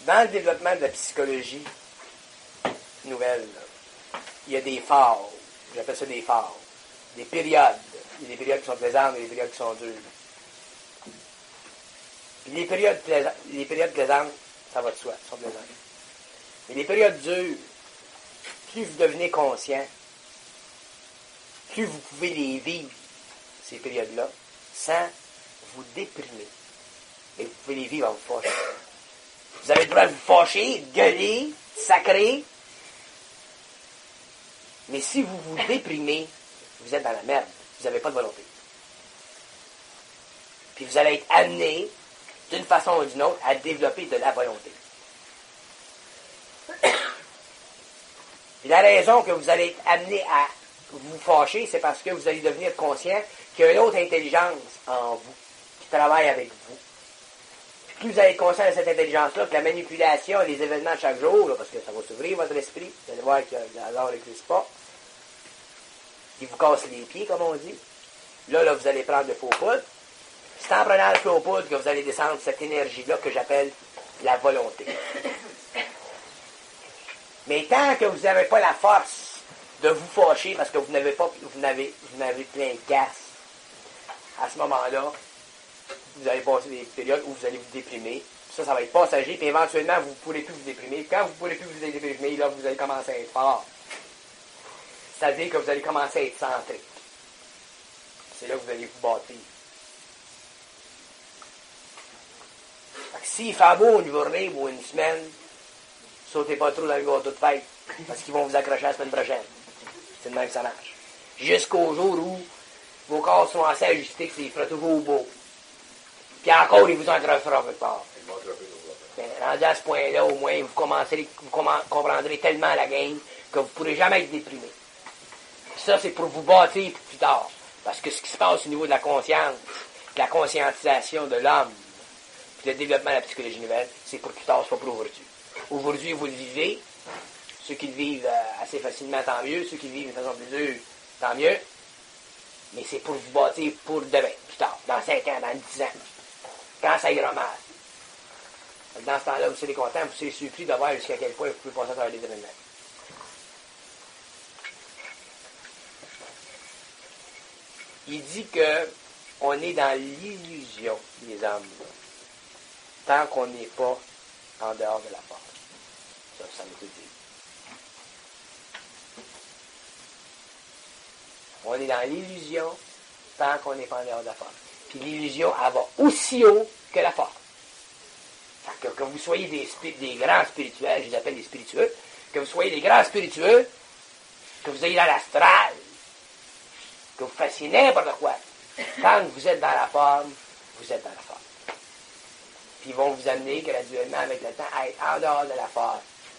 dans le développement de la psychologie nouvelle, là, il y a des phases. J'appelle ça des phases. Des périodes. Il y a des périodes qui sont plaisantes et des périodes qui sont dures. Puis les périodes plaisantes, ça va de soi, sont plaisantes. Mais les périodes dures, plus vous devenez conscient, plus vous pouvez les vivre, ces périodes-là, sans vous déprimer. Et vous pouvez les vivre en vous fâchant. Vous avez le droit de vous fâcher, de gueuler, de sacrer. Mais si vous vous déprimez, vous êtes dans la merde. Vous n'avez pas de volonté. Puis vous allez être amené, d'une façon ou d'une autre, à développer de la volonté. Puis la raison que vous allez être amené à vous fâcher, c'est parce que vous allez devenir conscient qu'il y a une autre intelligence en vous, qui travaille avec vous. Puis plus vous allez être conscient de cette intelligence-là, que la manipulation et les événements de chaque jour, là, parce que ça va s'ouvrir votre esprit, vous allez voir que l'or n'existe pas, qui vous casse les pieds, comme on dit. Là, vous allez prendre le faux poudre. C'est en prenant le faux poudre que vous allez descendre cette énergie-là que j'appelle la volonté. Mais tant que vous n'avez pas la force de vous fâcher parce que vous n'avez plein de gaz, à ce moment-là, vous allez passer des périodes où vous allez vous déprimer. Ça va être passager, puis éventuellement, vous ne pourrez plus vous déprimer. Quand vous ne pourrez plus vous déprimer, là, vous allez commencer à être fort. C'est-à-dire que vous allez commencer à être centré. C'est là que vous allez vous bâtir. S'il fait beau une journée ou une semaine, sautez pas trop dans le gâteau de fête, parce qu'ils vont vous accrocher la semaine prochaine. C'est de même que ça marche. Jusqu'au jour où vos corps sont assez ajustés que ça fera toujours beau. Puis encore, ils vous accrocheront quelque part. Ben, rendu à ce point-là, au moins, vous comprendrez tellement la game que vous ne pourrez jamais être déprimé. Ça, c'est pour vous bâtir pour plus tard. Parce que ce qui se passe au niveau de la conscience, de la conscientisation de l'homme, puis le développement de la psychologie nouvelle, c'est pour plus tard, c'est pas pour aujourd'hui. Aujourd'hui, vous le vivez. Ceux qui le vivent assez facilement, tant mieux. Ceux qui le vivent d'une façon plus dure, tant mieux. Mais c'est pour vous bâtir pour demain, plus tard, dans 5 ans, dans 10 ans, quand ça ira mal. Dans ce temps-là, vous serez content, vous serez surpris de voir jusqu'à quel point vous pouvez passer à travers les événements. Il dit que on est dans l'illusion, les hommes, tant qu'on n'est pas en dehors de la force. Ça veut tout dire. On est dans l'illusion tant qu'on n'est pas en dehors de la force. Puis l'illusion, elle va aussi haut que la force. Fait que vous soyez des grands spirituels, je les appelle des spiritueux, que vous soyez des grands spiritueux, que vous ayez dans l'astral, que vous fassiez n'importe quoi. Quand vous êtes dans la forme, vous êtes dans la forme. Puis ils vont vous amener graduellement avec le temps à être en dehors de la forme.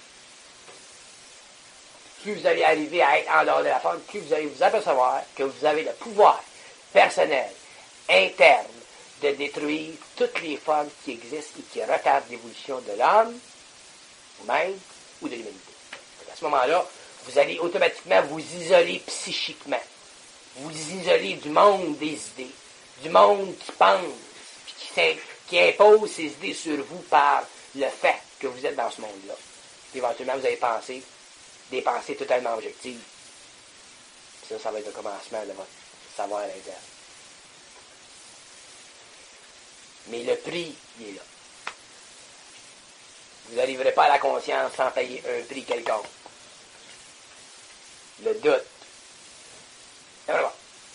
Plus vous allez arriver à être en dehors de la forme, plus vous allez vous apercevoir que vous avez le pouvoir personnel, interne, de détruire toutes les formes qui existent et qui retardent l'évolution de l'homme, ou même, ou de l'humanité. À ce moment-là, vous allez automatiquement vous isoler psychiquement. Vous isoler du monde des idées, du monde qui pense, puis qui impose ses idées sur vous par le fait que vous êtes dans ce monde-là. Puis éventuellement, vous allez penser des pensées totalement objectives. Puis ça va être le commencement de votre savoir à l'interne. Mais le prix, il est là. Vous n'arriverez pas à la conscience sans payer un prix quelconque. Le doute. Et voilà.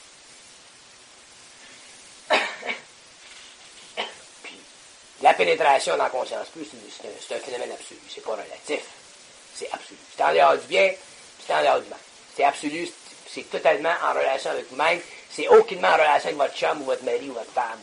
Puis, la pénétration dans la conscience plus, c'est un phénomène absolu. C'est pas relatif. C'est absolu. C'est en dehors du bien, c'est en dehors du mal. C'est absolu, c'est totalement en relation avec vous-même. C'est aucunement en relation avec votre chum ou votre mari ou votre femme.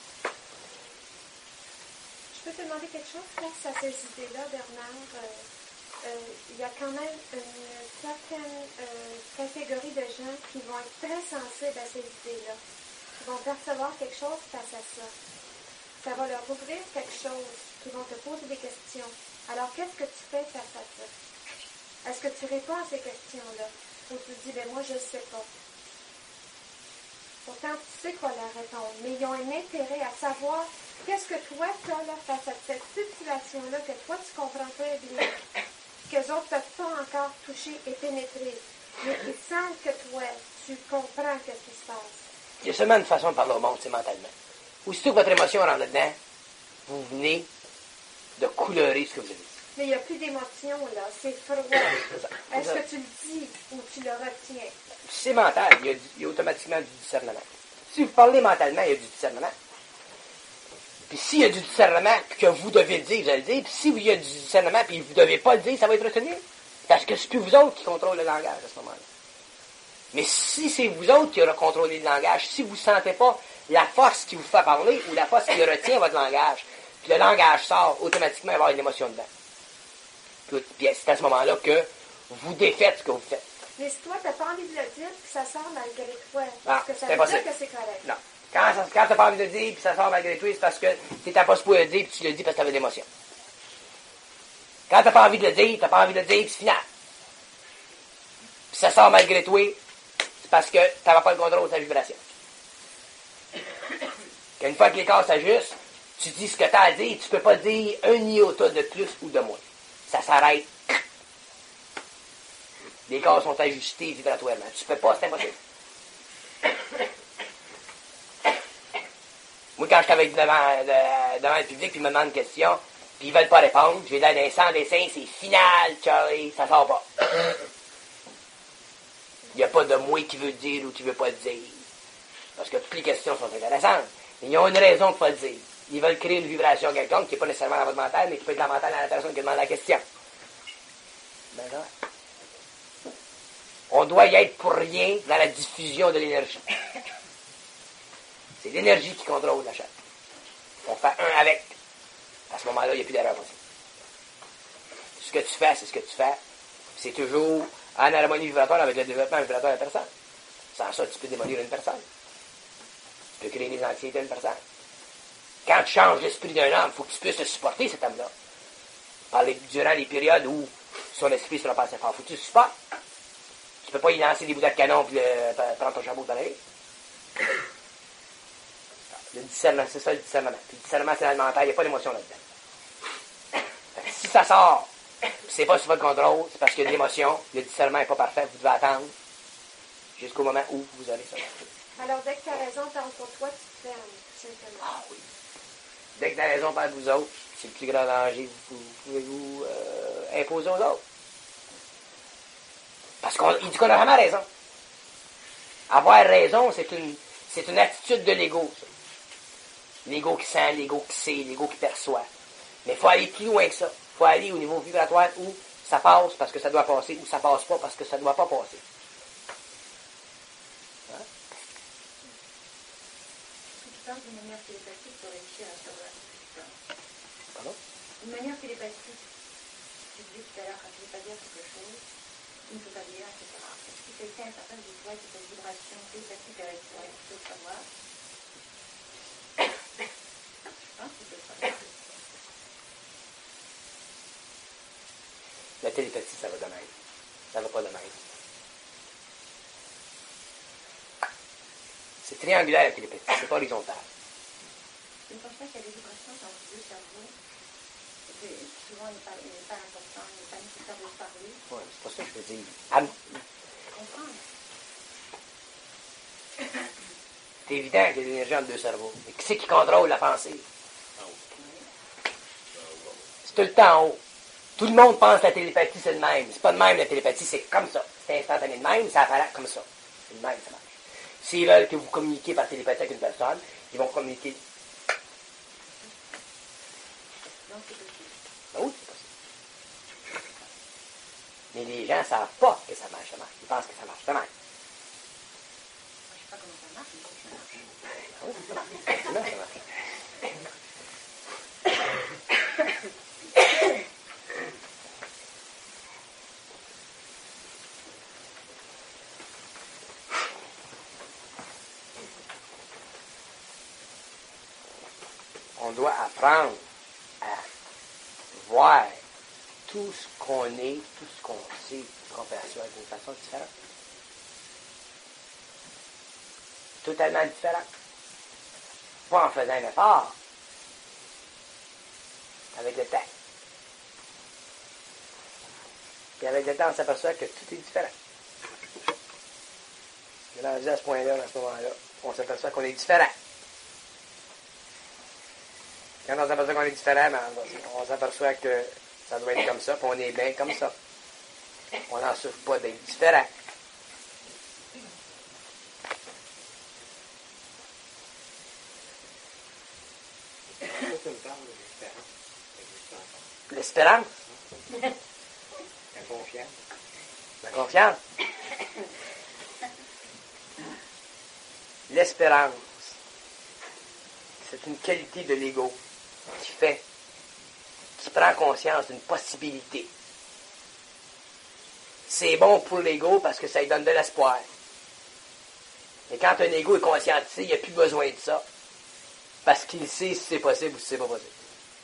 Je peux te demander quelque chose face à ces idées-là, Bernard? Il y a quand même une certaine catégorie de gens qui vont être très sensibles à ces idées-là, qui vont percevoir quelque chose face à ça. Ça va leur ouvrir quelque chose, qui vont te poser des questions. Alors, qu'est-ce que tu fais face à ça? Est-ce que tu réponds à ces questions-là? Ou tu dis, ben moi, je ne sais pas. Pourtant, tu sais quoi leur répondre. Mais ils ont un intérêt à savoir qu'est-ce que toi, tu as là, face à cette situation-là, que toi, tu comprends très bien, qu'eux autres ne peuvent pas encore toucher et pénétrer. Mais ils sentent que toi, tu comprends qu'est-ce qui se passe. Il y a seulement une façon de parler au monde, c'est mentalement. Aussitôt que votre émotion rentre dedans, vous venez de couleurer ce que vous avez dit. Mais il n'y a plus d'émotion, là. C'est froid. Est-ce que tu le dis ou tu le retiens? C'est mental, il y a automatiquement du discernement. Si vous parlez mentalement, il y a du discernement. Puis s'il y a du discernement que vous devez le dire, vous allez le dire. Puis si il y a du discernement et vous ne devez pas le dire, ça va être retenu. Parce que c'est plus vous autres qui contrôlez le langage à ce moment-là. Mais si c'est vous autres qui aurez contrôlé le langage, si vous ne sentez pas la force qui vous fait parler ou la force qui retient votre langage, puis le langage sort, automatiquement, il va y avoir une émotion dedans. Puis c'est à ce moment-là que vous défaites ce que vous faites. Mais si toi, tu n'as pas envie de le dire, puis ça sort malgré toi, Ah, parce que ça c'est veut impossible. dire que c'est correct. Non. Quand tu n'as pas envie de le dire, puis ça sort malgré toi, c'est parce que tu n'étais pas supposé le dire, puis tu le dis parce que tu avais de l'émotion. Quand tu n'as pas envie de le dire, tu n'as pas envie de le dire, puis c'est final. Puis ça sort malgré toi, c'est parce que tu n'avais pas le contrôle de ta vibration. Une fois que les corps s'ajustent, tu dis ce que tu as à dire, tu ne peux pas dire un iota de plus ou de moins. Ça s'arrête. Les corps sont ajustés vibratoirement. Tu ne peux pas, c'est impossible. Moi, quand je travaille devant le public, puis ils me demandent une question, puis ils ne veulent pas répondre, je vais dire d'un sans dessin, c'est final, Charlie, ça sort pas. Il n'y a pas de moi qui veut le dire ou qui ne veut pas le dire. Parce que toutes les questions sont intéressantes. Mais ils ont une raison pour pas le dire. Ils veulent créer une vibration quelconque qui n'est pas nécessairement dans votre mental, mais qui peut être dans le mental de la personne qui demande la question. D'accord? On doit y être pour rien dans la diffusion de l'énergie. C'est l'énergie qui contrôle la chaîne. On fait un avec. À ce moment-là, il n'y a plus d'erreur possible. Ce que tu fais, c'est ce que tu fais. C'est toujours en harmonie vibratoire avec le développement vibratoire de la personne. Sans ça, tu peux démolir une personne. Tu peux créer des anxiétés à une personne. Quand tu changes l'esprit d'un homme, il faut que tu puisses le supporter, cet homme-là. Durant les périodes où son esprit sera pas assez fort, il faut que tu le supportes. Tu ne peux pas y lancer des bouts de canon et prendre ton chameau dans la vie. Le discernement, c'est ça le discernement. Puis le discernement, c'est dans le mental, il n'y a pas d'émotion là-dedans. Si ça sort, c'est pas sur votre contrôle, c'est parce qu'il y a de l'émotion, le discernement n'est pas parfait, vous devez attendre jusqu'au moment où vous aurez ça. Alors, dès que tu as raison, parle pour toi, tu te fermes, tout simplement. Ah oui. Dès que tu as raison, parle de vous autres, c'est le plus grand danger que vous pouvez vous imposer aux autres. Parce qu'il dit qu'on a vraiment raison. Avoir raison, c'est une attitude de l'ego, ça. L'ego qui sent, l'ego qui sait, l'ego qui perçoit. Mais il faut aller plus loin que ça. Il faut aller au niveau vibratoire où ça passe parce que ça doit passer, ou ça passe pas parce que ça ne doit pas passer. Hein? Tu parles d'une manière télépathique pour réussir à savoir ce qui se passe. Pardon? Une manière télépathique. Tu disais tout à l'heure, quand tu ne veux pas dire quelque chose, tu ne peux pas dire, etc. Si quelqu'un est capable de toi, qui a une vibration télépathique avec toi, il faut le savoir. Je pense qu'il faut le savoir. La télépathie, ça va de même. Ça va pas de même. C'est triangulaire, la télépathie. C'est pas horizontal. Je ne pense pas qu'il y a des vibrations dans les deux cerveaux. Souvent, il n'est pas important, il n'est pas nécessaire de parler. Ouais, c'est pas ça que je veux dire. Comprendre. C'est évident qu'il y a de l'énergie entre deux cerveaux. Mais qui c'est qui contrôle la pensée? C'est tout le temps en haut. Tout le monde pense que la télépathie, c'est le même. C'est pas de même, la télépathie, c'est comme ça. C'est instantané de même, ça apparaît comme ça. C'est le même, ça marche. S'ils veulent que vous communiquiez par télépathie avec une personne, ils vont communiquer. Donc, c'est possible. Ben oui, c'est possible. Mais les gens ne savent pas que ça marche de même. Ils pensent que ça marche de même. Je ne sais pas comment ça marche, mais ça marche. Oui, ça marche. Effectivement, ça marche. On doit apprendre à voir tout ce qu'on est, tout ce qu'on sait, tout ce qu'on perçoit d'une façon différente. totalement différent. Pas en faisant un effort. Avec le temps. Puis avec le temps, on s'aperçoit que tout est différent. On est rendu à ce point-là, à ce moment-là, on s'aperçoit qu'on est différent. Quand on s'aperçoit qu'on est différent, on s'aperçoit que ça doit être comme ça, puis on est bien comme ça. On n'en souffre pas d'être différent. L'espérance. La confiance. La confiance. L'espérance. C'est une qualité de l'ego qui prend conscience d'une possibilité. C'est bon pour l'ego parce que ça lui donne de l'espoir. Mais quand un ego est conscientisé, il n'y a plus besoin de ça. Parce qu'il sait si c'est possible ou si c'est pas possible.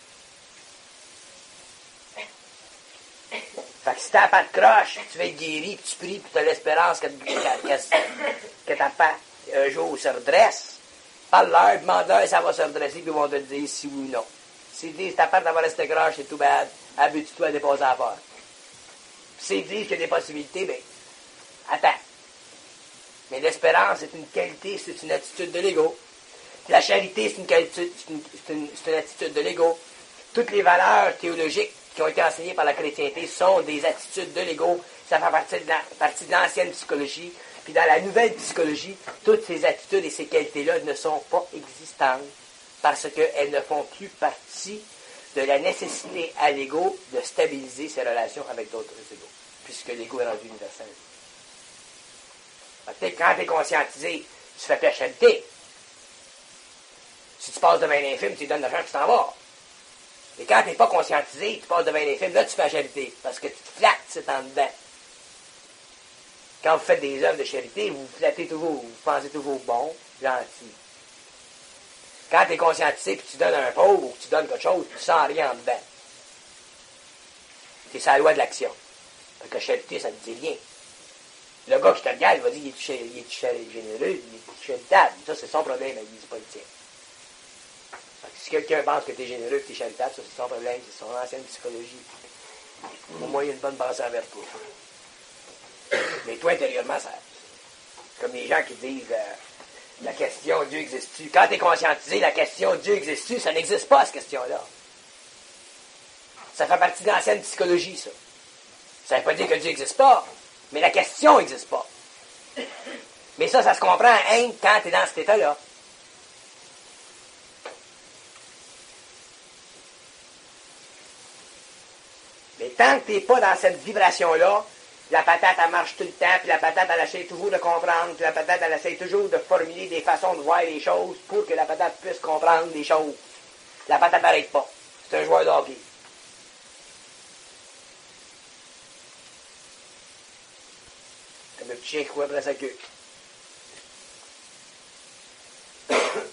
Fait que si t'as pas de croche, tu vas être guéri, puis tu pries, puis tu as l'espérance que ta patte un jour se redresse, parle-leur, demande-leur, ça va se redresser, puis ils vont te dire si oui ou non. S'ils disent ta patte va rester croche, c'est tout bad, habitue-toi à dépasser la peur. S'ils disent qu'il y a des possibilités, bien, attends. Mais l'espérance, c'est une qualité, c'est une attitude de l'ego. La charité, c'est une qualité, c'est une attitude de l'ego. Toutes les valeurs théologiques qui ont été enseignées par la chrétienté sont des attitudes de l'ego. Ça fait partie de l'ancienne psychologie. Puis dans la nouvelle psychologie, toutes ces attitudes et ces qualités-là ne sont pas existantes parce qu'elles ne font plus partie de la nécessité à l'ego de stabiliser ses relations avec d'autres égos, puisque l'ego est rendu universel. Peut-être quand tu es conscientisé, tu fais plus charité. Si tu passes devant un infime, tu lui donnes de l'argent, tu t'en vas. Et quand tu n'es pas conscientisé, tu passes devant un infime, là tu fais la charité, parce que tu te flattes, c'est en dedans. Quand vous faites des œuvres de charité, vous vous flattez toujours, vous pensez toujours bon, gentil. Quand tu es conscientisé, puis tu donnes à un pauvre, ou que tu donnes quelque chose, tu sens rien en dedans. C'est la loi de l'action. Parce que la charité, ça ne dit rien. Le gars qui te regarde, il va dire, il est généreux, il est charitable. Ça, c'est son problème, mais c'est pas le tien. Si quelqu'un pense que tu es généreux et tu es charitable, ça, c'est son problème, c'est son ancienne psychologie. Au moins, il y a une bonne pensée envers toi. Mais toi, intérieurement, ça. Comme les gens qui disent la question Dieu existe-tu. Quand tu es conscientisé, la question Dieu existe-tu, ça n'existe pas, cette question-là. Ça fait partie de l'ancienne psychologie, ça. Ça ne veut pas dire que Dieu n'existe pas, mais la question n'existe pas. Mais ça se comprend, hein, quand tu es dans cet état-là. Mais tant que tu n'es pas dans cette vibration-là, la patate, elle marche tout le temps, puis la patate, elle essaie toujours de comprendre, puis la patate, elle essaie toujours de formuler des façons de voir les choses pour que la patate puisse comprendre les choses. La patate n'arrête pas. C'est un joueur de hockey. Comme le petit chien qui court après sa queue. Il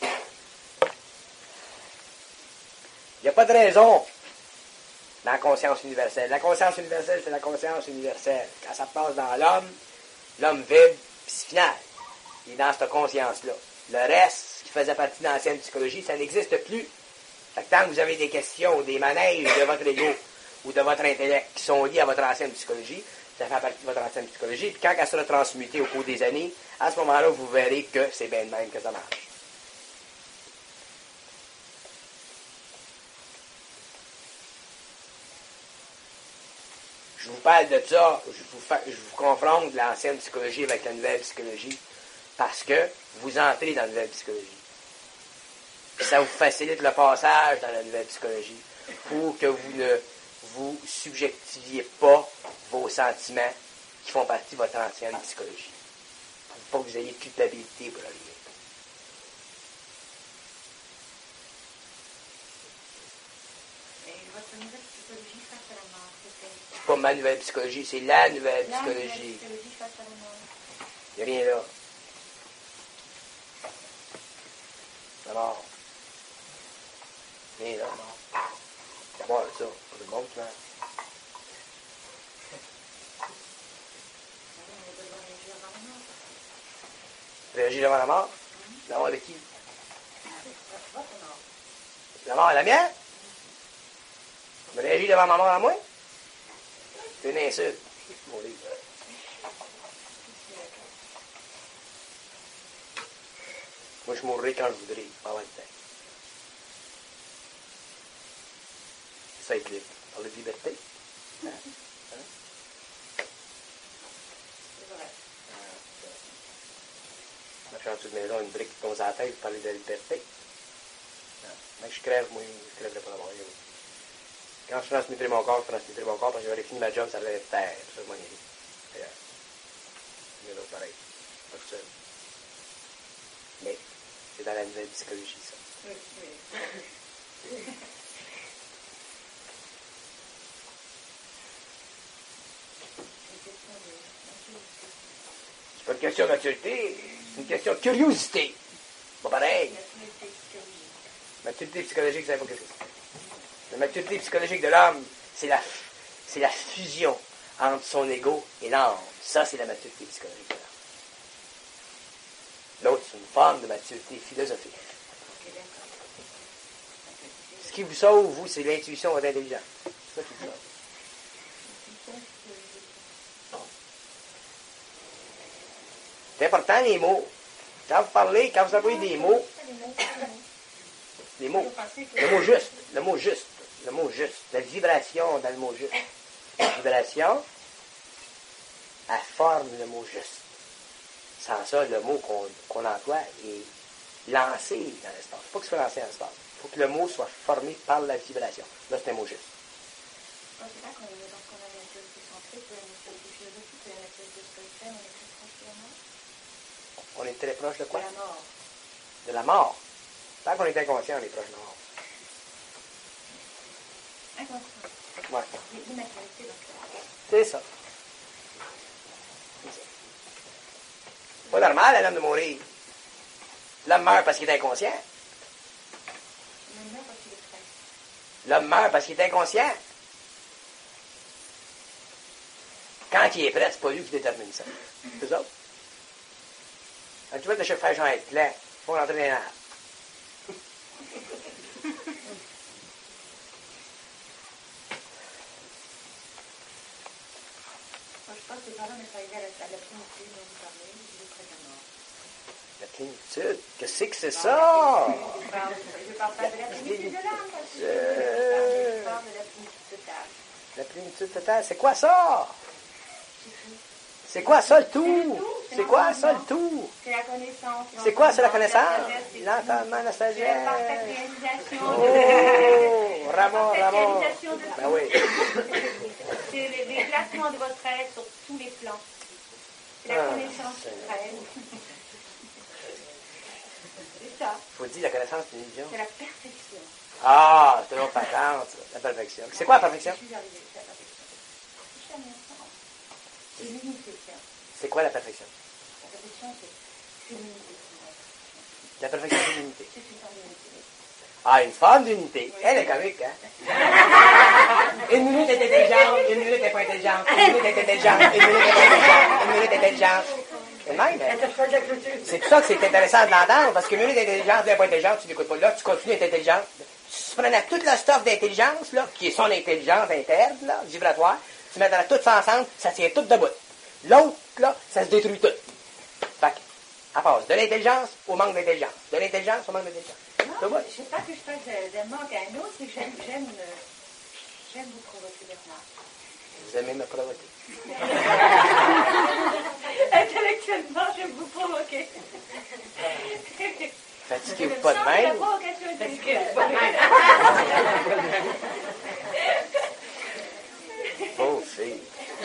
n'y a pas de raison dans la conscience universelle. La conscience universelle, c'est la conscience universelle. Quand ça passe dans l'homme, l'homme vibre, puis c'est final. Il est dans cette conscience-là. Le reste, qui faisait partie de l'ancienne psychologie, ça n'existe plus. Fait que tant que vous avez des questions, des manèges de votre ego ou de votre intellect qui sont liés à votre ancienne psychologie, ça fait partie de votre ancienne psychologie. Puis quand elle sera transmutée au cours des années, à ce moment-là, vous verrez que c'est bien de même que ça marche. Je vous parle de ça, je vous confronte l'ancienne psychologie avec la nouvelle psychologie, parce que vous entrez dans la nouvelle psychologie. Puis ça vous facilite le passage dans la nouvelle psychologie, pour que vous ne vous subjectiviez pas vos sentiments qui font partie de votre ancienne psychologie. Pour pas que vous ayez de culpabilité pour rien. Votre nouvelle psychologie face à la mort, c'est Pas ma nouvelle psychologie, c'est la nouvelle psychologie. La nouvelle psychologie face à la mort. Il n'y a rien là. La mort. Rien là, la mort. La mort, ça. Pas de bon, tu vois. On doit réagir avant la mort. Réagir devant la mort? La mort de qui? Votre mort. La mort à la mienne? Me réagis devant ma mort à moi? C'est une insulte. Mon livre. Moi, je mourrai quand je voudrais, pas avant le temps. C'est ça être libre. Parler de liberté. Hein? Hein? C'est vrai. Marcher en dessous de maison, une brique qui tombe à la tête, vous parlez de liberté. Mais je crève, moi, je crèverais pas d'avoir. Quand je transmettrai mon corps, parce que j'aurais fini ma job, ça allait être terre. Ça, je m'en irai. D'ailleurs. Il y a d'autres pareil. Pas tout seul. Mais c'est dans la nouvelle psychologie, ça. Oui, oui. C'est pas une question de maturité, c'est une question de curiosité. Pas pareil. Maturité psychologique, c'est pas que c'est. La maturité psychologique de l'homme, c'est la fusion entre son ego et l'âme. Ça, c'est la maturité psychologique de l'homme. L'autre, c'est une forme de maturité philosophique. Ce qui vous sauve, vous, c'est l'intuition, votre intelligence. C'est ça qui vous sauve. C'est important, les mots. Quand vous parlez, quand vous employez des mots, les mots, le mot juste, le mot juste, le mot juste, la vibration dans le mot juste. La vibration, elle forme le mot juste. Sans ça, le mot qu'on emploie est lancé dans l'espace. Il faut qu'il soit lancé dans l'espace. Il faut que le mot soit formé par la vibration. Là, c'est un mot juste. C'est là qu'on a la maturité centrique, la maturité philosophique, la maturité spirituelle, on est très proche de la mort. On est très proche de quoi? De la mort. De la mort. Tant qu'on est inconscient, on est proche de la mort. Inconscient. Ouais. L'immaturité, donc. C'est ça. C'est ça. C'est pas normal à l'homme de mourir. L'homme meurt parce qu'il est inconscient. L'homme meurt parce qu'il est prêt. L'homme meurt parce qu'il est inconscient. Quand il est prêt, c'est pas lui qui détermine ça. C'est ça. Quand tu vois le chauffage en être plein, il faut rentrer dans les arbres. Moi, je pense que par là, on est arrivé à la plénitude dont vous parlez, il est près de la mort. La plénitude, qu'est-ce que c'est ça? Je parle pas de la plénitude de l'âme, je parle de la plénitude totale. La plénitude totale, c'est quoi ça? C'est quoi ça le tout? C'est quoi ça le tout? C'est la connaissance. C'est quoi ça la connaissance? L'entendement, la C'est la sagesse. parfaite réalisation. Oh, Ramon, La Ramon. réalisation de Ben oui. C'est les déplacements de votre être sur tous les plans. C'est la connaissance suprême. C'est ça. Faut dire la connaissance, c'est une illusion. C'est la perfection. Ah, c'est toujours patente, ça, la perfection. C'est quoi la perfection? Je suis arrivée à la perfection. C'est jamais ensemble. C'est l'unité, tiens. C'est quoi la perfection? La perfection, c'est l'unité. La perfection, c'est l'unité. C'est une forme d'unité. Ah, une forme d'unité. Elle est comique, hein? Une minute est intelligente, une minute n'est pas intelligente, une minute est intelligente, une minute est intelligente, une minute est intelligente. C'est le même, hein? C'est pour ça que c'est intéressant de l'entendre, parce qu'une minute est intelligente, elle n'est pas intelligente, tu n'écoutes pas. Là, tu continues d'être intelligente. Tu prenais toute la stuff d'intelligence, là, qui est son intelligence interne, là, vibratoire, tu mets tout ça ensemble, ça tient tout debout. L'autre, là, ça se détruit tout. Fait qu'elle passe de l'intelligence au manque d'intelligence. De l'intelligence au manque d'intelligence. Non, je ne sais pas que je passe d'un manque à un autre, c'est que j'aime vous provoquer, Bernard. Vous aimez me provoquer. Intellectuellement, j'aime vous provoquer. Fatiguez-vous pas de même. La provocation intellectuelle. Pauvre fille.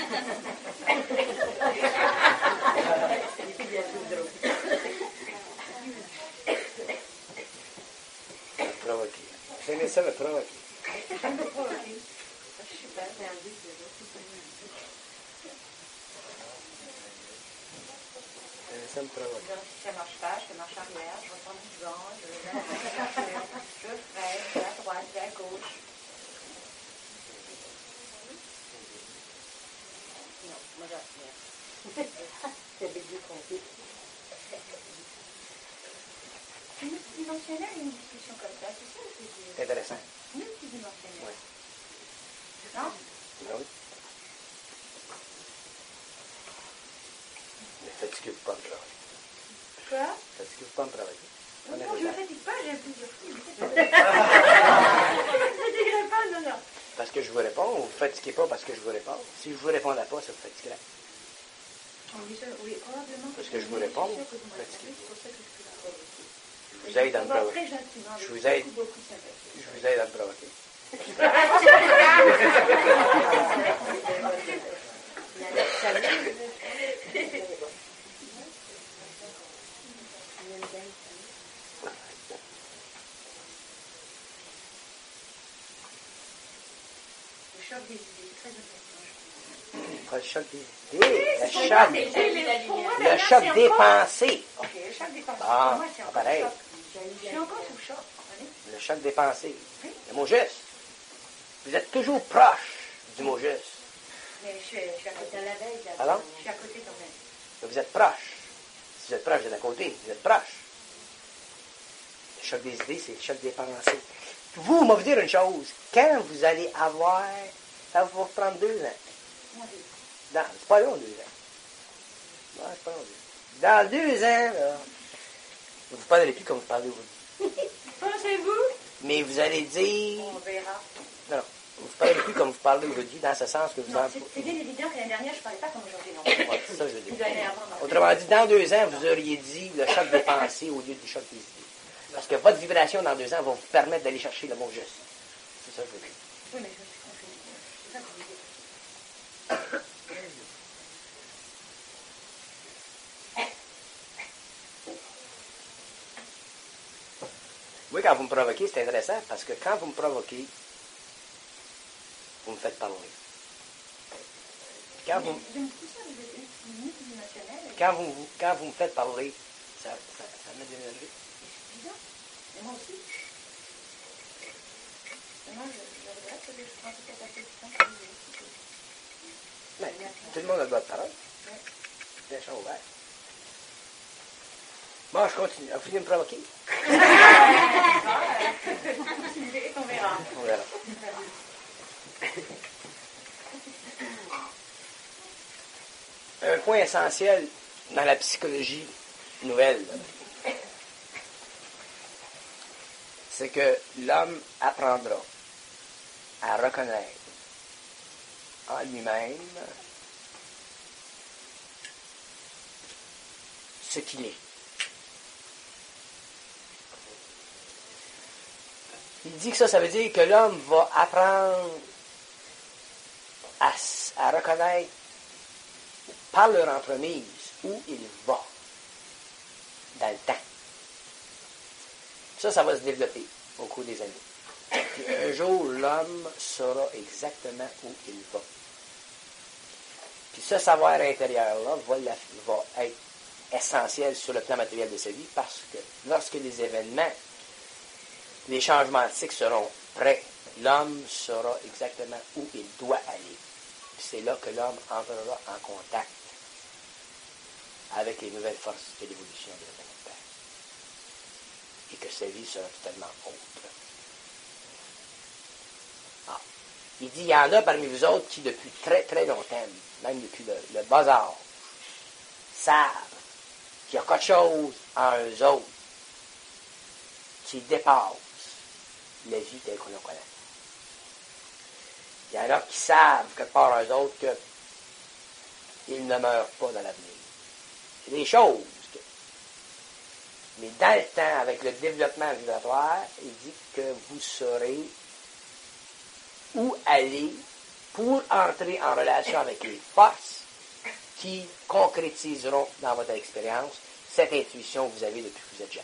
Provoquer. J'aimais ça me provoquer. J'aime vous provoquer. Je suis pas perdue. Ça me provoque. Si ça marche pas, je marche arrière, je reprends du vent, je freine, je vais à droite, je vais à gauche. Non, moi j'aspire. C'est bien compris. Multidimensionnel et une discussion comme ça, c'est ça que je C'est intéressant. multidimensionnel. Oui. Non? Oui. Mais fatiguez-vous pas de travailler. Quoi? Fatiguez-vous pas de travailler. Non, je ne me fatigue pas, j'ai plusieurs fois. Je ne me fatiguerai pas, non. Parce que je vous réponds, vous ne vous fatiguez pas parce que je vous réponds. Si je vous répondais pas, ça vous fatiguerait. Oui, probablement. Parce que je vous réponds, Je suis sûre que vous me fatigué. répondez, c'est pour ça que je suis là. Je vous aide à me Très provoquer. gentiment, avec Je vous aide. beaucoup de sympathie. Je vous aide à me provoquer. Le choc des idées, c'est très important. Pas le choc des idées. Le choc des pensées. Ok, le choc des pensées. Ah, Pour moi, c'est encore pareil. le choc. Je suis encore sous le choc. Comprenez? Le choc des pensées. Le mot juste. Vous êtes toujours proche du mot juste. Mais je suis à côté. Alors? Je suis à côté quand même. Mais vous êtes proche. Si vous êtes proche, vous êtes à côté. Vous êtes proche. Le choc des idées, c'est le choc des pensées. Vous, on va vous dire une chose. Quand vous allez avoir, ça va vous prendre 2 ans. Non, c'est pas long, 2 ans. Non, c'est pas long, 2 ans. Dans 2 ans, là, vous ne parlerez plus comme vous parlez aujourd'hui. Pensez-vous? Mais vous allez dire... On verra. Non, vous ne parlerez plus comme vous parlez aujourd'hui, dans ce sens que vous Non, en... c'est bien évident que l'année dernière, je ne parlais pas comme aujourd'hui, non. Ouais, c'est ça que je veux dire. Vous allez avant, non. Autrement dit, dans 2 ans, vous auriez dit le choc des pensées au lieu du choc des idées. Parce que votre vibration dans 2 ans va vous permettre d'aller chercher le mot juste. C'est ça que je veux dire. Oui, mais je me suis confondue. C'est ça que je veux dire. Oui, quand vous me provoquez, c'est intéressant parce que quand vous me provoquez, vous me faites parler. Quand vous, J'aime tout ça, vous êtes multidimensionnel. quand vous me faites parler, ça met de l'énergie. C'est évident. Et moi aussi. Et moi, je regrette que je prends peut-être assez de temps pour vous aussi. Mais tout le monde a le droit de parole. Bien champ ouvert. Bon, je continue. Vous finissez de me provoquer? Continuez, on verra. On verra. Un point essentiel dans la psychologie nouvelle, c'est que l'homme apprendra à reconnaître en lui-même ce qu'il est. Il dit que ça veut dire que l'homme va apprendre à reconnaître par leur entremise où il va dans le temps. Ça va se développer au cours des années. Puis un jour, l'homme saura exactement où il va. Puis ce savoir intérieur-là va être essentiel sur le plan matériel de sa vie parce que lorsque les événements, les changements de cycle seront prêts, l'homme saura exactement où il doit aller. Puis c'est là que l'homme entrera en contact avec les nouvelles forces de l'évolution de la planète Terre. Et que sa vie sera totalement autre. Ah. Il dit, il y en a parmi vous autres qui, depuis très très longtemps, même depuis le bas âge, savent qu'il y a quelque chose en eux autres qui dépasse la vie telle qu'on la connaît. Il y en a qui savent quelque part en eux autres qu'ils ne meurent pas dans l'avenir. C'est des choses. Mais dans le temps, avec le développement vibratoire, il dit que vous saurez où aller pour entrer en relation avec les forces qui concrétiseront dans votre expérience cette intuition que vous avez depuis que vous êtes jeune.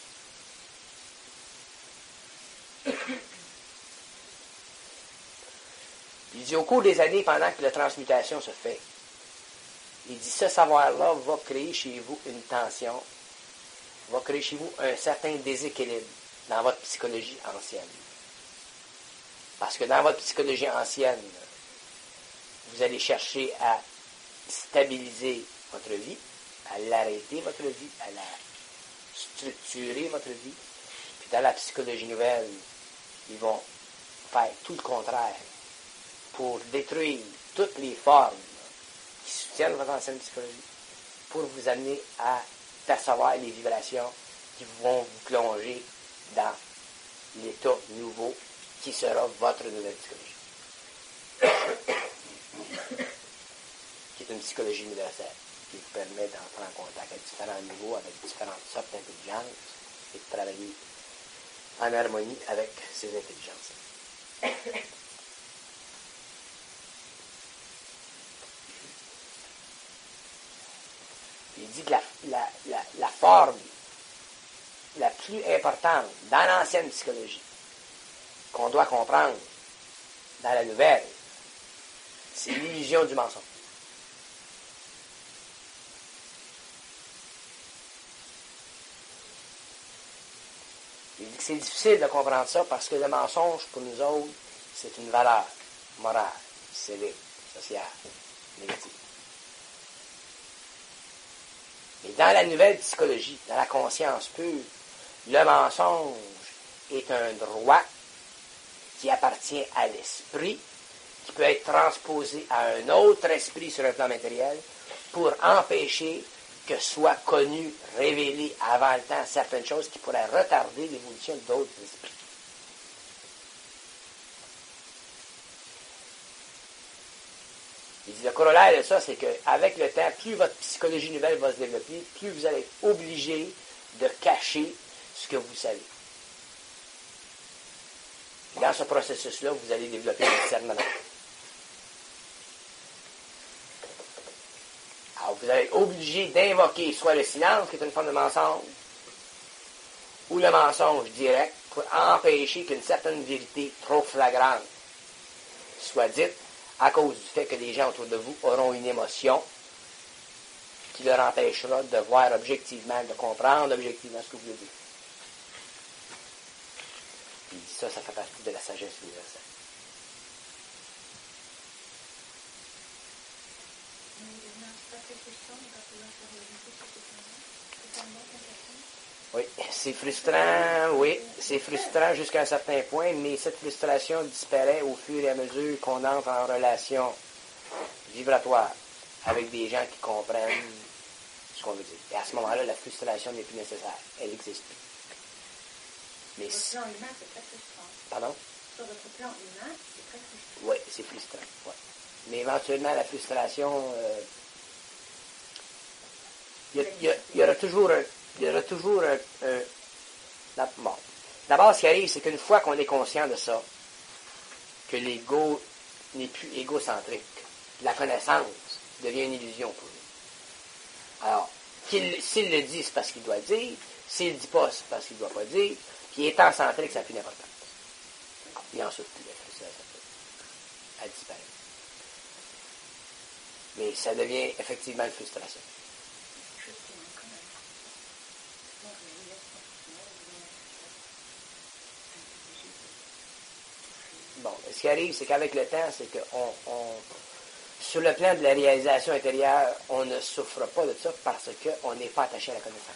Il dit au cours des années, pendant que la transmutation se fait, il dit ce savoir-là va créer chez vous une tension, va créer chez vous un certain déséquilibre dans votre psychologie ancienne. Parce que dans votre psychologie ancienne, vous allez chercher à stabiliser votre vie, à l'arrêter votre vie, à la structurer votre vie. Puis dans la psychologie nouvelle, ils vont faire tout le contraire pour détruire toutes les formes qui soutiennent votre ancienne psychologie, pour vous amener à percevoir les vibrations qui vont vous plonger dans l'état nouveau qui sera votre nouvelle psychologie. Qui est une psychologie universelle, qui vous permet d'entrer en contact avec différents niveaux, avec différentes sortes d'intelligence, et de travailler en harmonie avec ces intelligences. Il dit que la forme la plus importante dans l'ancienne psychologie qu'on doit comprendre dans la nouvelle, c'est l'illusion du mensonge. Il dit que c'est difficile de comprendre ça parce que le mensonge, pour nous autres, c'est une valeur morale, civique, sociale, négative. Mais dans la nouvelle psychologie, dans la conscience pure, le mensonge est un droit qui appartient à l'esprit, qui peut être transposé à un autre esprit sur le plan matériel pour empêcher que soient connues, révélées avant le temps certaines choses qui pourraient retarder l'évolution d'autres esprits. Il dit, le corollaire de ça, c'est qu'avec le temps, plus votre psychologie nouvelle va se développer, plus vous allez être obligé de cacher ce que vous savez. Dans ce processus-là, vous allez développer le discernement. Alors, vous allez être obligé d'invoquer soit le silence, qui est une forme de mensonge, ou le mensonge direct, pour empêcher qu'une certaine vérité trop flagrante soit dite, à cause du fait que les gens autour de vous auront une émotion qui leur empêchera de voir objectivement, de comprendre objectivement ce que vous voulez dire. Puis ça fait partie de la sagesse universelle. Oui, c'est frustrant jusqu'à un certain point, mais cette frustration disparaît au fur et à mesure qu'on entre en relation vibratoire avec des gens qui comprennent ce qu'on veut dire. Et à ce moment-là, la frustration n'est plus nécessaire. Elle n'existe plus. Mais sur le plan humain, c'est très frustrant. Pardon? Sur votre plan humain, c'est très frustrant. Oui, c'est frustrant. Ouais. Mais éventuellement, la frustration, il y aura toujours bon. D'abord, ce qui arrive, c'est qu'une fois qu'on est conscient de ça, que l'ego n'est plus égocentrique, la connaissance devient une illusion pour lui. Alors, s'il le dit, c'est parce qu'il doit le dire. S'il ne le dit pas, c'est parce qu'il ne doit pas le dire. Puis étant centrique, ça n'a plus d'importance. Et ensuite, la frustration, elle disparaît. Mais ça devient effectivement une frustration. Bon, ce qui arrive, c'est qu'avec le temps, c'est que sur le plan de la réalisation intérieure, on ne souffre pas de ça parce qu'on n'est pas attaché à la connaissance.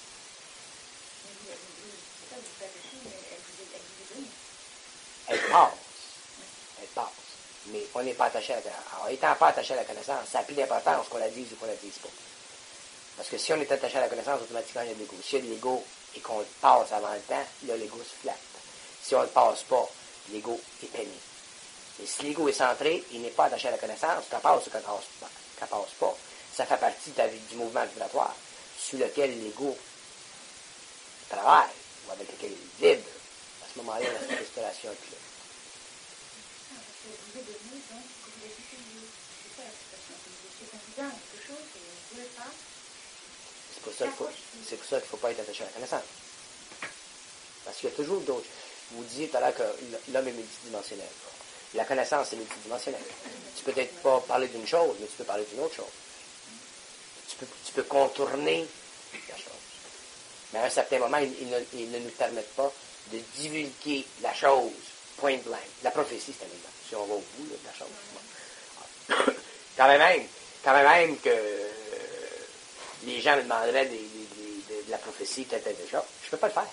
Elle passe. Mais on n'est pas attaché à la connaissance. Alors, étant pas attaché à la connaissance, ça n'a plus d'importance qu'on la dise ou qu'on la dise pas. Parce que si on est attaché à la connaissance, automatiquement, il y a de l'ego. S'il y a de l'ego et qu'on le passe avant le temps, là, l'ego se flatte. Si on ne le passe pas, l'ego est peigné. Et si l'ego est centré, il n'est pas attaché à la connaissance, qu'elle passe ou qu'elle passe pas, ça fait partie du mouvement vibratoire sur lequel l'ego travaille, ou avec lequel il vibre. À ce moment-là, la frustration est plus là. Vous êtes devenu, donc, vous êtes diffusé. C'est ça la situation. Vous étiez candidat à quelque chose et vous ne pouvez pas. C'est pour ça qu'il ne faut pas être attaché à la connaissance. Parce qu'il y a toujours d'autres. Vous disiez tout à l'heure que l'homme est multidimensionnel. La connaissance est multidimensionnelle. Tu peux peut-être pas parler d'une chose, mais tu peux parler d'une autre chose. Tu peux contourner la chose. Mais à un certain moment, ils ne nous permettent pas de divulguer la chose point blank. La prophétie, c'est un exemple. Si on va au bout là, de la chose. Quand même que les gens me demanderaient de la prophétie, peut-être déjà. Je ne peux pas le faire.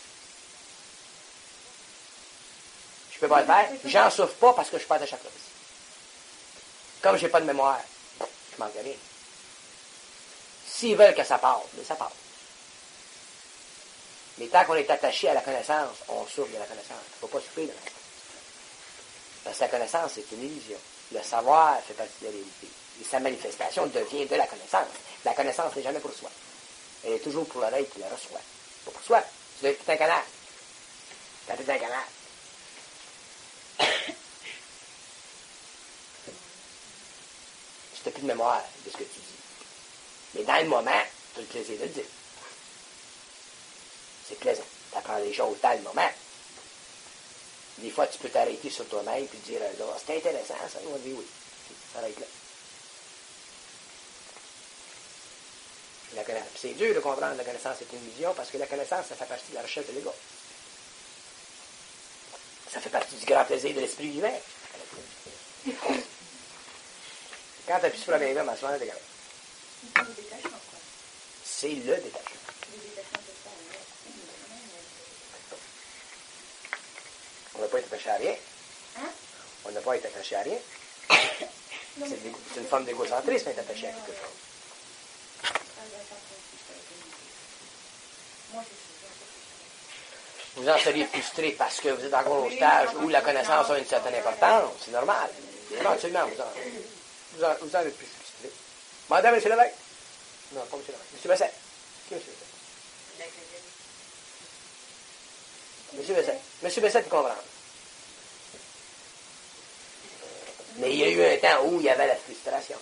Je ne peux pas le faire. J'en souffre pas parce que je suis pas attaché à la prophétie. Comme je n'ai pas de mémoire, je manque de rien. S'ils veulent que ça passe, mais ça passe. Mais tant qu'on est attaché à la connaissance, on souffre de la connaissance. Il ne faut pas souffrir de la connaissance. Parce que la connaissance, c'est une illusion. Le savoir fait partie de la réalité. Et sa manifestation devient de la connaissance. La connaissance n'est jamais pour soi. Elle est toujours pour l'oreille qui la reçoit. Pas pour soi. Tu dois écouter un canal. Quand tu es un canal. Tu n'as plus de mémoire de ce que tu dis. Mais dans le moment, tu as le plaisir de le dire. C'est plaisant. Tu apprends les choses dans le moment. Des fois, tu peux t'arrêter sur toi-même et dire, c'est intéressant, ça. On dit oui. Ça arrête là. C'est dur de comprendre que la connaissance est une illusion parce que la connaissance, ça fait partie de la recherche de l'ego. Ça fait partie du grand plaisir de l'esprit humain. Quand tu appuies sur la main là, à ce moment-là, t'es capable. C'est le détachement. On n'a pas été attaché à rien. On n'a pas été attaché à rien. C'est une forme d'égocentrisme d'être attaché à quelque chose. Vous en seriez frustré parce que vous êtes encore au stage où la connaissance a une certaine importance. C'est normal. Éventuellement, vous en êtes plus frustré. Madame, M. Lévesque. Non, pas M. Lévesque. M. Bessette. Qui est M. Bessette? M. Bessette. M. Bessette, il comprend. Mais il y a eu un temps où il y avait la frustration.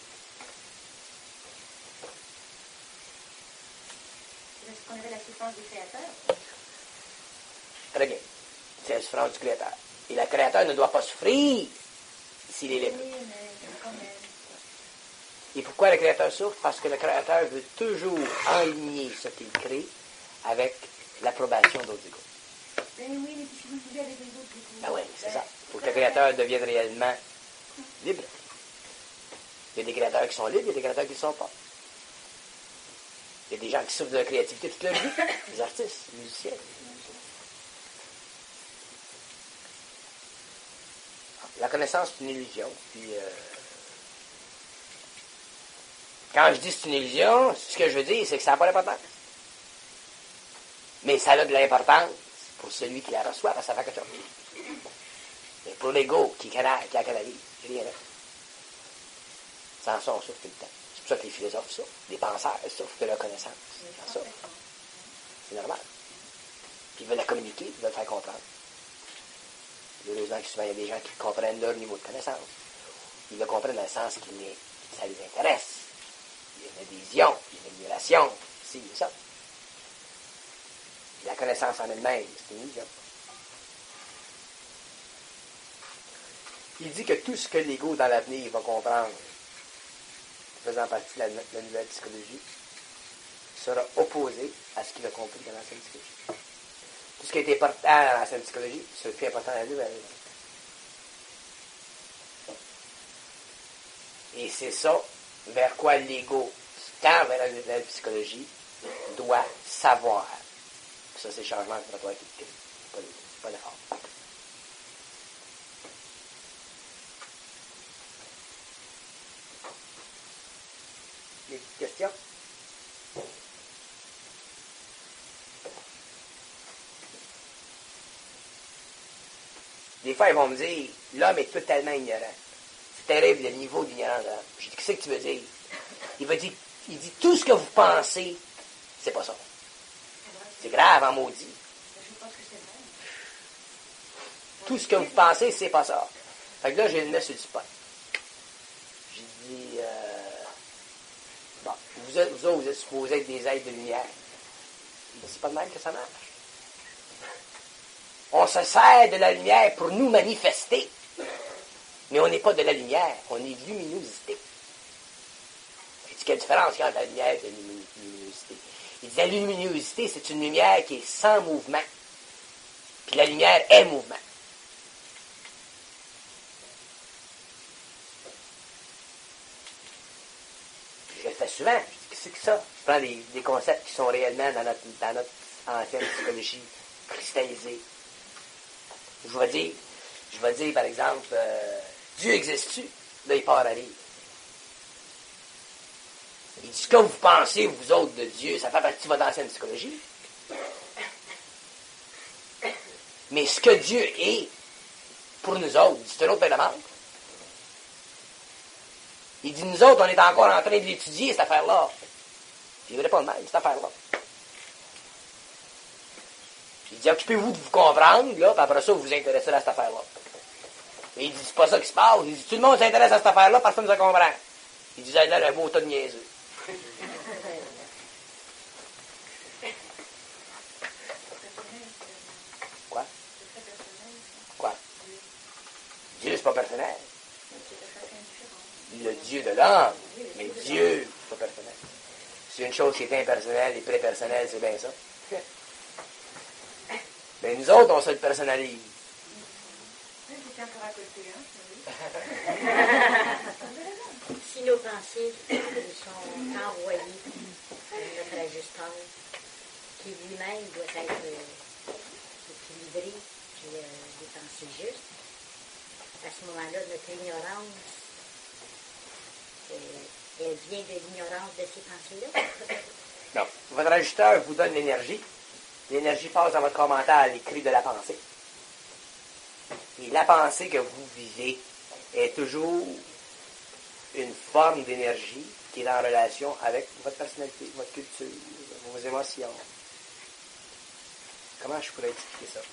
Est-ce qu'on avait la souffrance du Créateur? Très bien. C'est la souffrance du Créateur. Et le Créateur ne doit pas souffrir s'il est libre. Oui, mais quand même. Et pourquoi le Créateur souffre? Parce que le Créateur veut toujours enligner ce qu'il crée avec l'approbation d'autres égaux. Oui, mais si vous vivez avec les autres, du coup. Ben oui, c'est ça. Il faut que le Créateur devienne réellement libre. Il y a des créateurs qui sont libres, il y a des créateurs qui ne le sont pas. Il y a des gens qui souffrent de la créativité toute leur vie. Des artistes, des musiciens. La connaissance, c'est une illusion. Puis, quand je dis que c'est une illusion, ce que je veux dire, c'est que ça n'a pas d'importance. Mais ça a de l'importance pour celui qui la reçoit, parce que ça fait quelque chose. Mais pour l'ego qui a la vie, rien là. Sans ça, on souffre tout le temps. C'est pour ça que les philosophes souffrent, les penseurs souffrent de leur connaissance. Sans ça. C'est normal. Puis ils veulent la communiquer, ils veulent faire comprendre. Heureusement que souvent, il y a des gens qui comprennent leur niveau de connaissance. Ils le comprennent dans le sens que ça les intéresse. Il y a une adhésion, il y a une admiration, c'est ça. Et la connaissance en elle-même, c'est une illusion. Il dit que tout ce que l'ego dans l'avenir va comprendre, faisant partie de la nouvelle psychologie, sera opposé à ce qu'il a compris dans l'ancienne psychologie. Tout ce qui a été important dans l'ancienne psychologie sera plus important dans la nouvelle. Et c'est ça vers quoi l'ego, quand vers la nouvelle psychologie, doit savoir. Ça, c'est le changement de trottoir qui crée. Pas d'effort. Des questions? Des fois, ils vont me dire, l'homme est totalement ignorant. C'est terrible le niveau d'ignorance de l'homme. Je dis, qu'est-ce que tu veux dire? Il dit, tout ce que vous pensez, c'est pas ça. C'est grave, en maudit. Tout ce que vous pensez, c'est pas ça. Fait que là, je le mets sur le spot. J'ai dit, bon, vous autres, vous êtes supposés être des êtres de lumière. C'est pas de même que ça marche. On se sert de la lumière pour nous manifester. Mais on n'est pas de la lumière, on est de luminosité. Il dit, quelle différence il y a entre la lumière et la luminosité? Il dit, la luminosité, c'est une lumière qui est sans mouvement. Puis la lumière est mouvement. Je le fais souvent. Je dis, c'est que ça. Je prends des concepts qui sont réellement dans notre ancienne psychologie cristallisée. Je vais dire par exemple, Dieu existe-tu? Là, il part à rire. Il dit, ce que vous pensez, vous autres, de Dieu, ça fait partie de votre ancienne psychologie. Mais ce que Dieu est, pour nous autres, c'est un autre élément. Il dit, nous autres, on est encore en train de l'étudier, cette affaire-là. Je ne dirais pas le même, cette affaire-là. Il dit, occupez-vous de vous comprendre, là, puis après ça, vous vous intéressez à cette affaire-là. Mais il dit, c'est pas ça qui se passe. Il dit, tout le monde s'intéresse à cette affaire-là, personne ne se comprend. Il dit, vous avez là un beau tas de niaiseux. Quoi? Quoi? Dieu, c'est pas personnel. Le Dieu de l'homme. Mais Dieu, c'est pas personnel. C'est une chose qui est impersonnelle et prépersonnelle, c'est bien ça. Mais nous autres, on se le personnalise. Si nos pensées sont envoyées à notre ajusteur, qui lui-même doit être équilibré, puis des pensées justes, à ce moment-là, notre ignorance, elle vient de l'ignorance de ces pensées-là? Non. Votre ajusteur vous donne l'énergie. L'énergie passe dans votre corps mental, l'écrit de la pensée. Et la pensée que vous vivez est toujours une forme d'énergie qui est en relation avec votre personnalité, votre culture, vos émotions. Comment je pourrais expliquer ça?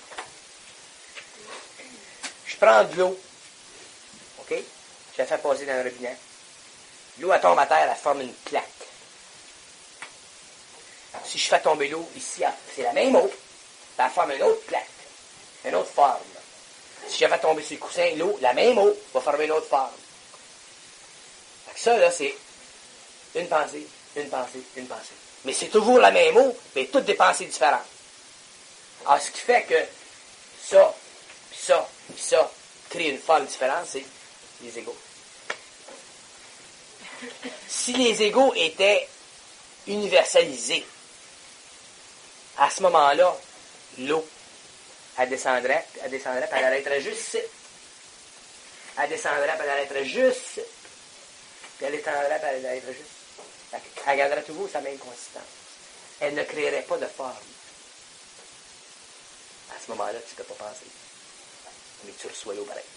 Je prends de l'eau, OK? Je la fais passer dans un robinet. L'eau, elle tombe à terre, elle forme une plaque. Si je fais tomber l'eau ici, c'est la même eau, elle forme une autre plaque, une autre forme. Si je fais tomber sur le coussin, l'eau, la même eau, va former une autre forme. Fait que ça, là, c'est une pensée, une pensée, une pensée. Mais c'est toujours la même eau, mais toutes des pensées différentes. Alors, ce qui fait que ça, puis ça, puis ça, crée une forme différente, c'est les égaux. Si les égaux étaient universalisés, à ce moment-là, l'eau, elle descendrait, puis elle arrêterait juste ici. Elle descendrait, puis elle arrêterait juste ici. Puis elle descendrait, puis elle arrêterait juste ici. Elle garderait toujours sa même consistance. Elle ne créerait pas de forme. À ce moment-là, tu ne peux pas penser. Mais tu reçois l'eau pareil.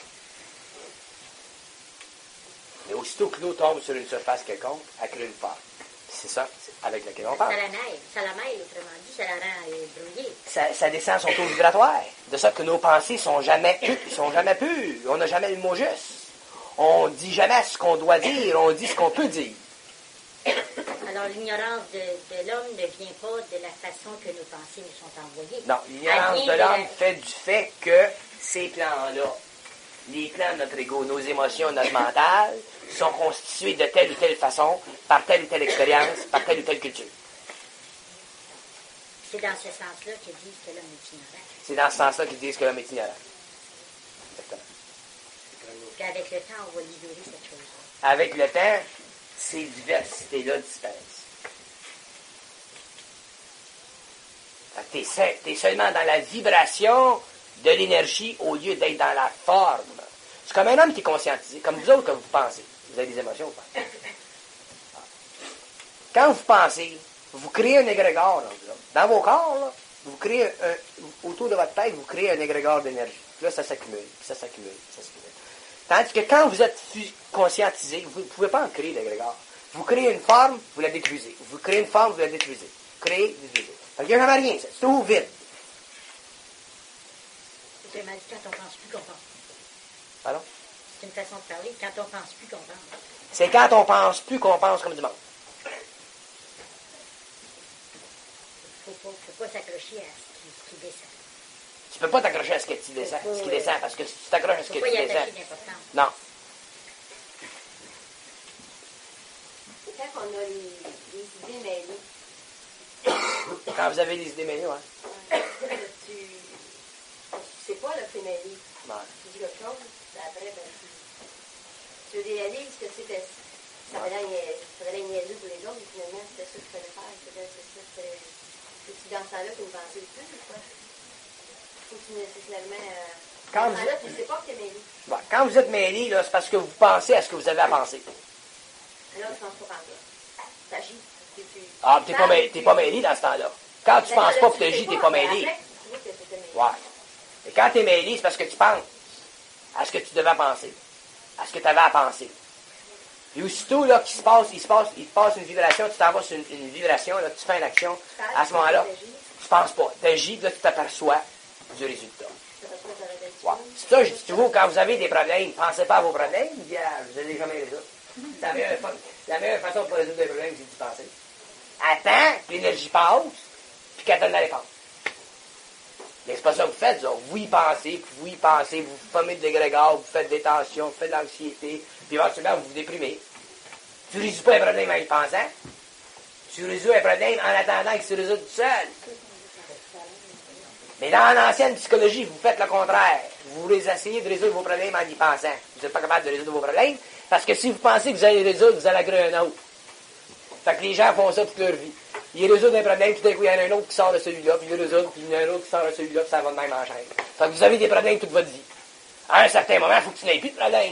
Mais aussitôt que l'eau tombe sur une surface quelconque, elle crée une forme. C'est ça, c'est avec laquelle on parle. Ça la mêle, autrement dit, ça la rend brouillée. Ça descend son taux vibratoire. De sorte que nos pensées sont jamais pures. On n'a jamais le mot juste. On dit jamais ce qu'on doit dire, on dit ce qu'on peut dire. Alors, l'ignorance de l'homme ne vient pas de la façon que nos pensées nous sont envoyées. Non, l'ignorance de l'homme fait du fait que ces plans-là, les plans de notre ego, nos émotions, notre mental, sont constitués de telle ou telle façon, par telle ou telle expérience, par telle ou telle culture. C'est dans ce sens-là qu'ils disent que l'homme est ignorant. C'est dans ce sens-là qu'ils disent que l'homme est ignorant. Exactement. Puis avec le temps, on va libérer cette chose-là. Avec le temps, ces diversités-là disparaissent. Tu es seulement dans la vibration de l'énergie au lieu d'être dans la forme. C'est comme un homme qui est conscientisé, comme vous autres, comme vous pensez. Vous avez des émotions, vous pensez. Quand vous pensez, vous créez un égrégore dans vos corps, là, vous créez autour de votre tête, vous créez un égrégore d'énergie. Là, ça s'accumule, ça s'accumule, ça s'accumule. Tandis que quand vous êtes conscientisé, vous ne pouvez pas en créer d'égrégore. Vous créez une forme, vous la détruisez. Vous créez une forme, vous la détruisez. Créez, détruisez. Il n'y a jamais rien, c'est tout vide. C'est mal dit, quand on pense plus qu'on pense. Pardon? C'est une façon de parler, quand on pense plus qu'on pense. C'est quand on pense plus qu'on pense comme du monde. Il ne faut pas s'accrocher à ce qui descend. Tu ne peux pas t'accrocher à ce qui descend, parce que si tu t'accroches à ce qui descend... Il ne faut pas y attacher d'importance. Non. Quand on a les idées mêlées, Quand vous avez des idées mêlées, ouais. tu sais pas là, que c'est mêlé. Ouais. Tu dis quelque chose, puis après, tu réalises que c'était Ça avait l'air niaiseux pour les autres, mais finalement, c'était ça qu'il fallait faire. C'est dans ce temps-là que vous pensez le plus, ou quoi? Faut que tu nécessairement. Dans ce temps-là, tu ne sais pas que tu es mêlé. Bon, quand vous êtes mêlé, là, c'est parce que vous pensez à ce que vous avez à penser. Là, tu ne penses pas penser. Tu agis. Ah, t'es pas mêlé dans ce temps-là. Quand tu penses pas que tu agis, t'es pas mêlé. Ouais. Et quand tu es mêlé, c'est parce que tu penses à ce que tu devais penser, à ce que tu avais à penser. Puis aussitôt là, il se passe une vibration, tu t'en vas sur une vibration, là, tu fais une action, à ce moment-là, tu penses pas. Tu agis, là, tu t'aperçois du résultat. Ouais. C'est ça, je dis toujours, quand vous avez des problèmes, pensez pas à vos problèmes, vous n'allez jamais résoudre. La meilleure façon pour résoudre des problèmes, c'est d'y penser. Attends que l'énergie passe, puis qu'elle donne la réponse. Mais c'est pas ça que vous faites, ça. Vous y pensez, vous formez de l'égrégore, vous faites des tensions, vous faites de l'anxiété, puis éventuellement vous vous déprimez. Tu ne résous pas un problème en y pensant. Tu résous un problème en attendant qu'il se résout tout seul. Mais dans l'ancienne psychologie, vous faites le contraire. Vous essayez de résoudre vos problèmes en y pensant. Vous n'êtes pas capable de résoudre vos problèmes, parce que si vous pensez que vous allez les résoudre, vous allez agréer un autre. Fait que les gens font ça toute leur vie. Ils résolvent un problème, tout d'un coup, il y en a un autre qui sort de celui-là, puis ils résolvent, puis il y en a un autre qui sort de celui-là, puis ça va de même en chaîne. Fait que vous avez des problèmes toute votre vie. À un certain moment, il faut que tu n'aies plus de problème.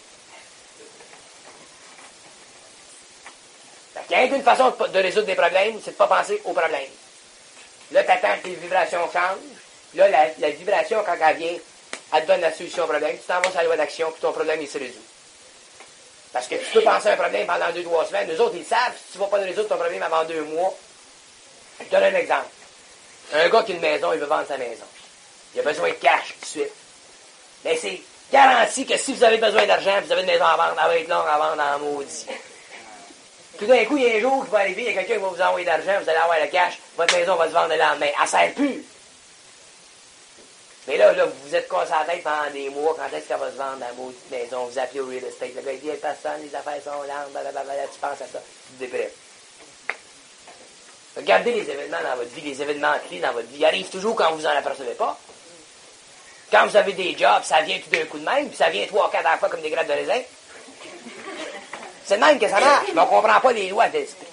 Fait qu'il y a une façon de résoudre des problèmes, c'est de ne pas penser aux problèmes. Là, tu attends que les vibrations changent. Là, la vibration, quand elle vient, elle te donne la solution au problème. Tu t'en vas sur la loi d'action, puis ton problème, il se résout. Parce que tu peux penser à un problème pendant 2-3 semaines. Nous autres, ils savent, si tu ne vas pas résoudre ton problème avant 2 mois. Je te donne un exemple. Un gars qui a une maison, il veut vendre sa maison. Il a besoin de cash tout de suite. Mais c'est garanti que si vous avez besoin d'argent, vous avez une maison à vendre, elle va être longue à vendre en maudit. Tout d'un coup, il y a un jour qui va arriver, il y a quelqu'un qui va vous envoyer de l'argent, vous allez avoir le cash, votre maison va se vendre le lendemain. Elle ne sert plus. Mais là, vous êtes cassé la tête pendant des mois, quand est-ce qu'elle va se vendre dans la maudite maison, vous appelez au real estate, le gars il dit, hey, personne, les affaires sont lentes, blablabla, tu penses à ça, tu te déprimes. Regardez les événements dans votre vie, les événements clés dans votre vie, ils arrivent toujours quand vous n'en apercevez pas. Quand vous avez des jobs, ça vient tout d'un coup de même, puis ça vient 3 ou 4 fois comme des grappes de raisin. C'est de même que ça marche, mais on ne comprend pas les lois de l'esprit.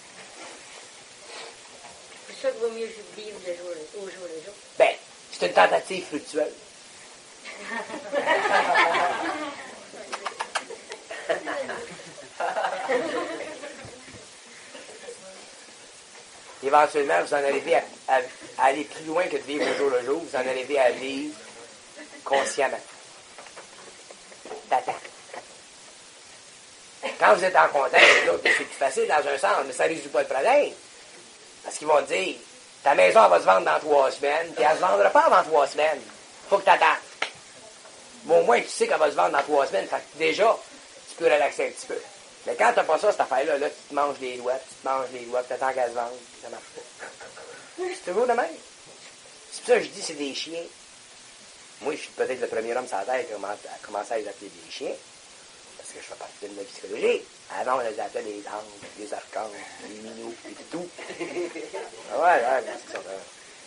C'est pour ça qu'il vaut mieux vivre au jour le jour. Ben, c'est une tentative fructueuse. Éventuellement, vous en arrivez à aller plus loin que de vivre au jour le jour. Vous en arrivez à vivre consciemment. T'attends. Quand vous êtes en contact avec l'autre, c'est plus facile dans un sens, mais ça ne résout pas le problème. Parce qu'ils vont te dire, ta maison elle va se vendre dans 3 semaines, puis elle ne se vendra pas avant 3 semaines. Faut que tu attends. Mais au moins, tu sais qu'elle va se vendre dans 3 semaines. Fait que déjà, tu peux relaxer un petit peu. Mais quand tu n'as pas ça, cette affaire-là, là, tu te manges les doigts, tu attends qu'elle se vende, ça marche pas. C'est toujours de même. C'est pour ça que je dis c'est des chiens. Moi, je suis peut-être le premier homme sur la terre qui a commencé à les appeler des chiens. Parce que je fais partie de la psychologie. Avant, on les appelait des anges, des archanges, des minous, et tout. Ah ouais, c'est ça.